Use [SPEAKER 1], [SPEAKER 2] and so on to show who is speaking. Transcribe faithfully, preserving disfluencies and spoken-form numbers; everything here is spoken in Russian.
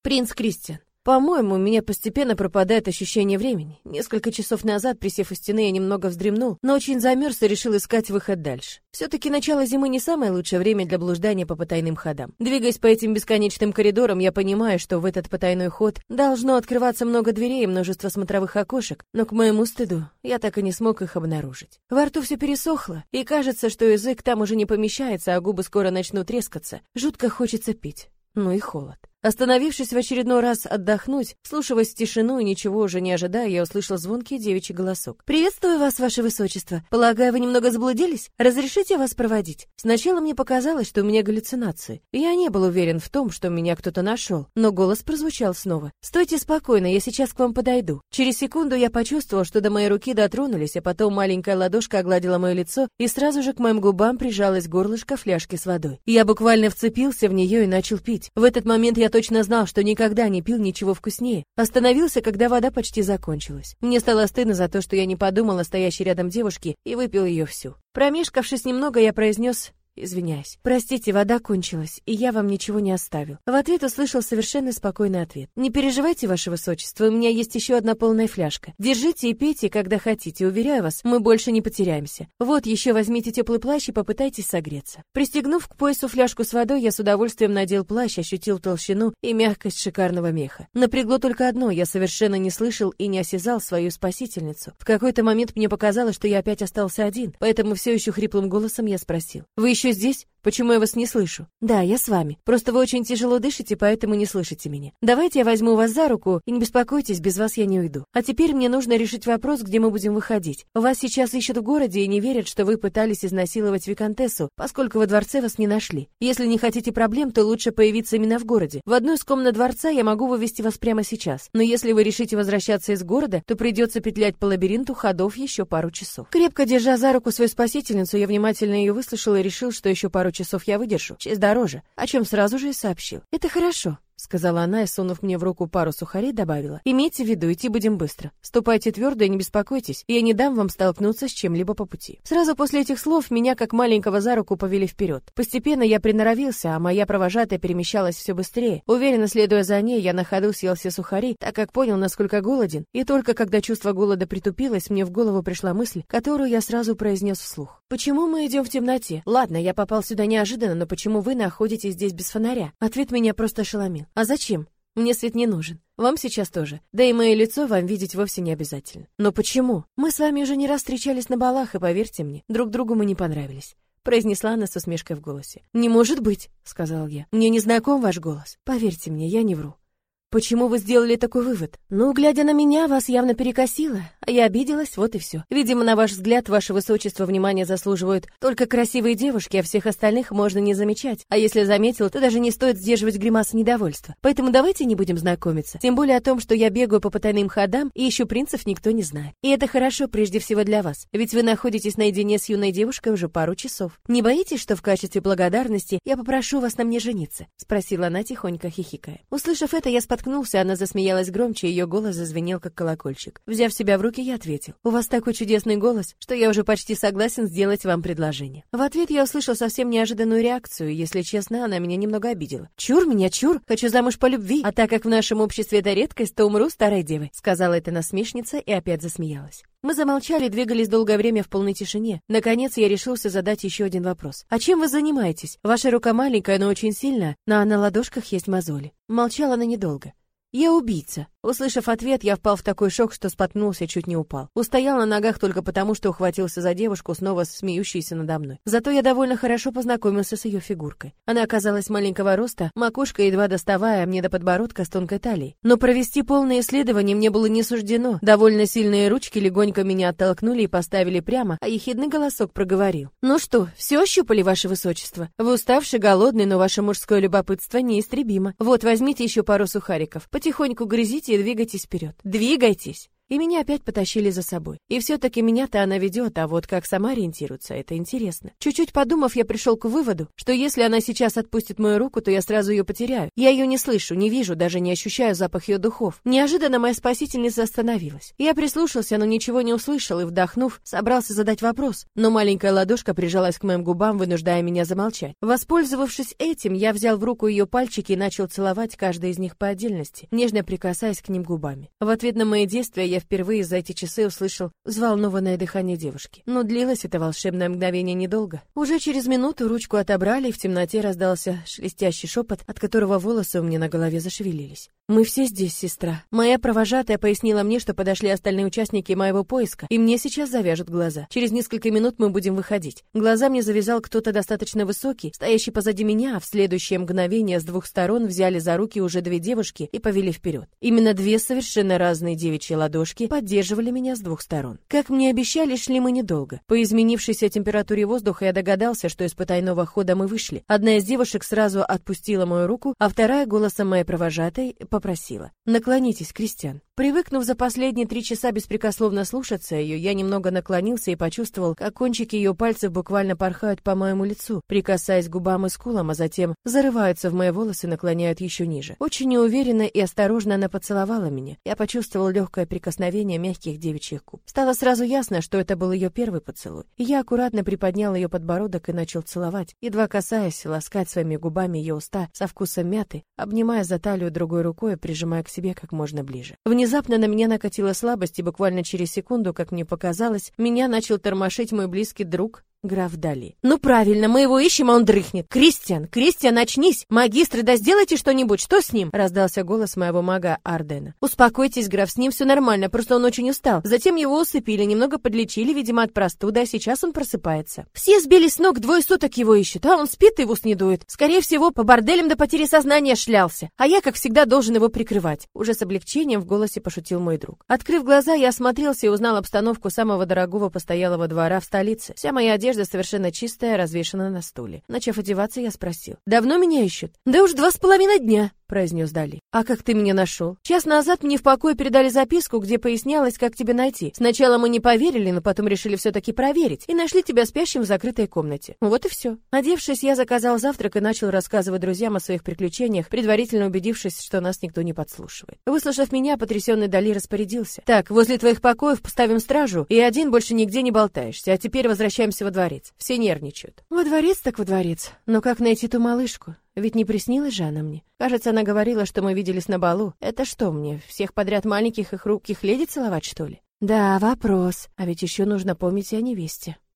[SPEAKER 1] Принц Кристиан. По-моему, у меня постепенно пропадает ощущение времени. Несколько часов назад, присев у стены, я немного вздремнул, но очень замерз и решил искать выход дальше. Все-таки начало зимы не самое лучшее время для блуждания по потайным ходам. Двигаясь по этим бесконечным коридорам, я понимаю, что в этот потайной ход должно открываться много дверей и множество смотровых окошек, но к моему стыду я так и не смог их обнаружить. Во рту все пересохло, и кажется, что язык там уже не помещается, а губы скоро начнут трескаться. Жутко хочется пить. Ну и холод. Остановившись в очередной раз отдохнуть, вслушиваясь в тишину и ничего уже не ожидая, я услышал звонкий девичий голосок. «Приветствую вас, ваше высочество. Полагаю, вы немного заблудились? Разрешите вас проводить?» Сначала мне показалось, что у меня галлюцинации. Я не был уверен в том, что меня кто-то нашел, но голос прозвучал снова. «Стойте спокойно, я сейчас к вам подойду». Через секунду я почувствовал, что до моей руки дотронулись, а потом маленькая ладошка огладила мое лицо, и сразу же к моим губам прижалось горлышко фляжки с водой. Я буквально вцепился в нее и начал пить. В этот момент я точно знал, что никогда не пил ничего вкуснее. Остановился, когда вода почти закончилась. Мне стало стыдно за то, что я не подумал о стоящей рядом девушке и выпил ее всю. Промешкавшись немного, я произнес: «Извиняюсь. Простите, вода кончилась, и я вам ничего не оставил». В ответ услышал совершенно спокойный ответ. «Не переживайте, ваше высочество, у меня есть еще одна полная фляжка. Держите и пейте, когда хотите, уверяю вас, мы больше не потеряемся. Вот, еще возьмите теплый плащ и попытайтесь согреться». Пристегнув к поясу фляжку с водой, я с удовольствием надел плащ, ощутил толщину и мягкость шикарного меха. Напрягло только одно: я совершенно не слышал и не осязал свою спасительницу. В какой-то момент мне показалось, что я опять остался один, поэтому все еще хриплым голосом я спросил: «Вы еще здесь? Почему я вас не слышу?» «Да, я с вами. Просто вы очень тяжело дышите, поэтому не слышите меня. Давайте я возьму вас за руку, и не беспокойтесь, без вас я не уйду. А теперь мне нужно решить вопрос, где мы будем выходить. Вас сейчас ищут в городе и не верят, что вы пытались изнасиловать виконтессу, поскольку во дворце вас не нашли. Если не хотите проблем, то лучше появиться именно в городе. В одну из комнат дворца я могу вывести вас прямо сейчас. Но если вы решите возвращаться из города, то придется петлять по лабиринту ходов еще пару часов». Крепко держа за руку свою спасительницу, я внимательно ее выслушал и решил, что еще пару часов я выдержу, честь дороже, о чем сразу же и сообщил. «Это хорошо», — сказала она и, сунув мне в руку пару сухарей, добавила: «Имейте в виду, идти будем быстро. Ступайте твердо и не беспокойтесь, и я не дам вам столкнуться с чем-либо по пути». Сразу после этих слов меня, как маленького, за руку повели вперед. Постепенно я приноровился, а моя провожатая перемещалась все быстрее. Уверенно следуя за ней, я на ходу съел все сухари, так как понял, насколько голоден, и только когда чувство голода притупилось, мне в голову пришла мысль, которую я сразу произнес вслух. «Почему мы идем в темноте? Ладно, я попал сюда неожиданно, но почему вы находитесь здесь без фонаря?» Ответ меня просто ошеломил. «А зачем? Мне свет не нужен. Вам сейчас тоже. Да и мое лицо вам видеть вовсе не обязательно». «Но почему? Мы с вами уже не раз встречались на балах, и поверьте мне, друг другу мы не понравились», — произнесла она с усмешкой в голосе. «Не может быть», — сказал я. «Мне не знаком ваш голос. Поверьте мне, я не вру». «Почему вы сделали такой вывод?» «Ну, глядя на меня, вас явно перекосило, а я обиделась, вот и все. Видимо, на ваш взгляд, ваше высочество, внимания заслуживают только красивые девушки, а всех остальных можно не замечать. А если заметил, то даже не стоит сдерживать гримасы недовольства. Поэтому давайте не будем знакомиться. Тем более о том, что я бегаю по потайным ходам и ищу принцев, никто не знает. И это хорошо прежде всего для вас, ведь вы находитесь наедине с юной девушкой уже пару часов. Не боитесь, что в качестве благодарности я попрошу вас на мне жениться?» — спросила она, тихонько хихикая. Услышав это, я споткнулся. Она засмеялась громче, ее голос зазвенел, как колокольчик. Взяв себя в руки, я ответил: «У вас такой чудесный голос, что я уже почти согласен сделать вам предложение». В ответ я услышал совсем неожиданную реакцию, и, если честно, она меня немного обидела. «Чур меня, чур! Хочу замуж по любви, а так как в нашем обществе это редкость, то умру старой девой», — сказала эта насмешница и опять засмеялась. Мы замолчали и двигались долгое время в полной тишине. Наконец я решился задать еще один вопрос. «А чем вы занимаетесь? Ваша рука маленькая, но очень сильная, а на ладошках есть мозоли». Молчала она недолго. «Я убийца». Услышав ответ, я впал в такой шок, что споткнулся, чуть не упал. Устоял на ногах только потому, что ухватился за девушку, снова смеющуюся надо мной. Зато я довольно хорошо познакомился с ее фигуркой. Она оказалась маленького роста, макушка едва доставая мне до подбородка с тонкой талией. Но провести полное исследование мне было не суждено. Довольно сильные ручки легонько меня оттолкнули и поставили прямо, а ехидный голосок проговорил: «Ну что, все ощупали, ваше высочество? Вы уставший, голодный, но ваше мужское любопытство неистребимо. Вот, возьмите еще пару сухариков. Потихоньку грызите и двигайтесь вперед. Двигайтесь!» и меня опять потащили за собой. И все-таки меня-то она ведет, а вот как сама ориентируется, это интересно. Чуть-чуть подумав, я пришел к выводу, что если она сейчас отпустит мою руку, то я сразу ее потеряю. Я ее не слышу, не вижу, даже не ощущаю запах ее духов. Неожиданно моя спасительница остановилась. Я прислушался, но ничего не услышал и, вдохнув, собрался задать вопрос, но маленькая ладошка прижалась к моим губам, вынуждая меня замолчать. Воспользовавшись этим, я взял в руку ее пальчики и начал целовать каждый из них по отдельности, нежно прикасаясь к ним губами. В ответ на мои действия я впервые за эти часы услышал взволнованное дыхание девушки. Но длилось это волшебное мгновение недолго. Уже через минуту ручку отобрали, и в темноте раздался шелестящий шепот, от которого волосы у меня на голове зашевелились. «Мы все здесь, сестра». Моя провожатая пояснила мне, что подошли остальные участники моего поиска, и мне сейчас завяжут глаза. Через несколько минут мы будем выходить. Глаза мне завязал кто-то достаточно высокий, стоящий позади меня, а в следующее мгновение с двух сторон взяли за руки уже две девушки и повели вперед. Именно две совершенно разные девичьи ладошки поддерживали меня с двух сторон. Как мне обещали, шли мы недолго. По изменившейся температуре воздуха я догадался, что из потайного хода мы вышли. Одна из девушек сразу отпустила мою руку, а вторая голосом моей провожатой попросила: «Наклонитесь, Кристиан». Привыкнув за последние три часа беспрекословно слушаться ее, я немного наклонился и почувствовал, как кончики ее пальцев буквально порхают по моему лицу, прикасаясь к губам и скулам, а затем зарываются в мои волосы и наклоняют еще ниже. Очень неуверенно и осторожно она поцеловала меня. Я почувствовал легкое прикосновение мягких девичьих губ. Стало сразу ясно, что это был ее первый поцелуй. И я аккуратно приподнял ее подбородок и начал целовать, едва касаясь, ласкать своими губами ее уста со вкусом мяты, обнимая за талию другой рукой и прижимая к себе как можно ближе. Внезапно на меня накатила слабость, и буквально через секунду, как мне показалось, меня начал тормошить мой близкий друг граф Дали. «Ну правильно, мы его ищем, а он дрыхнет. Кристиан, Кристиан, очнись! Магистры, да сделайте что-нибудь, что с ним?» Раздался голос моего мага Ардена. «Успокойтесь, граф, с ним все нормально, просто он очень устал. Затем его усыпили, немного подлечили, видимо, от простуды, а сейчас он просыпается. Все сбили с ног, двое суток его ищут, а он спит и в ус не дует. Скорее всего, по борделям до потери сознания шлялся, а я, как всегда, должен его прикрывать». Уже с облегчением в голосе пошутил мой друг. Открыв глаза, я осмотрелся и узнал обстановку самого дорогого постоялого двора в столице. Вся моя одежда совершенно чистая, развешана на стуле. Начав одеваться, я спросил: «Давно меня ищут?» «Да уж два с половиной дня», — произнес Дали. «А как ты меня нашел?» «Час назад мне в покое передали записку, где пояснялось, как тебя найти. Сначала мы не поверили, но потом решили все-таки проверить и нашли тебя спящим в закрытой комнате. Вот и все». Одевшись, я заказал завтрак и начал рассказывать друзьям о своих приключениях, предварительно убедившись, что нас никто не подслушивает. Выслушав меня, потрясенный Дали распорядился: «Так, возле твоих покоев поставим стражу, и один больше нигде не болтаешься, а теперь возвращаемся во дворец. Все нервничают». «Во дворец так во дворец. Но как найти ту малышку? Ведь не приснилась же она мне. Кажется, она говорила, что мы виделись на балу. Это что мне, всех подряд маленьких и хрупких леди целовать, что ли?» «Да, вопрос. А ведь еще нужно помнить и о невесте».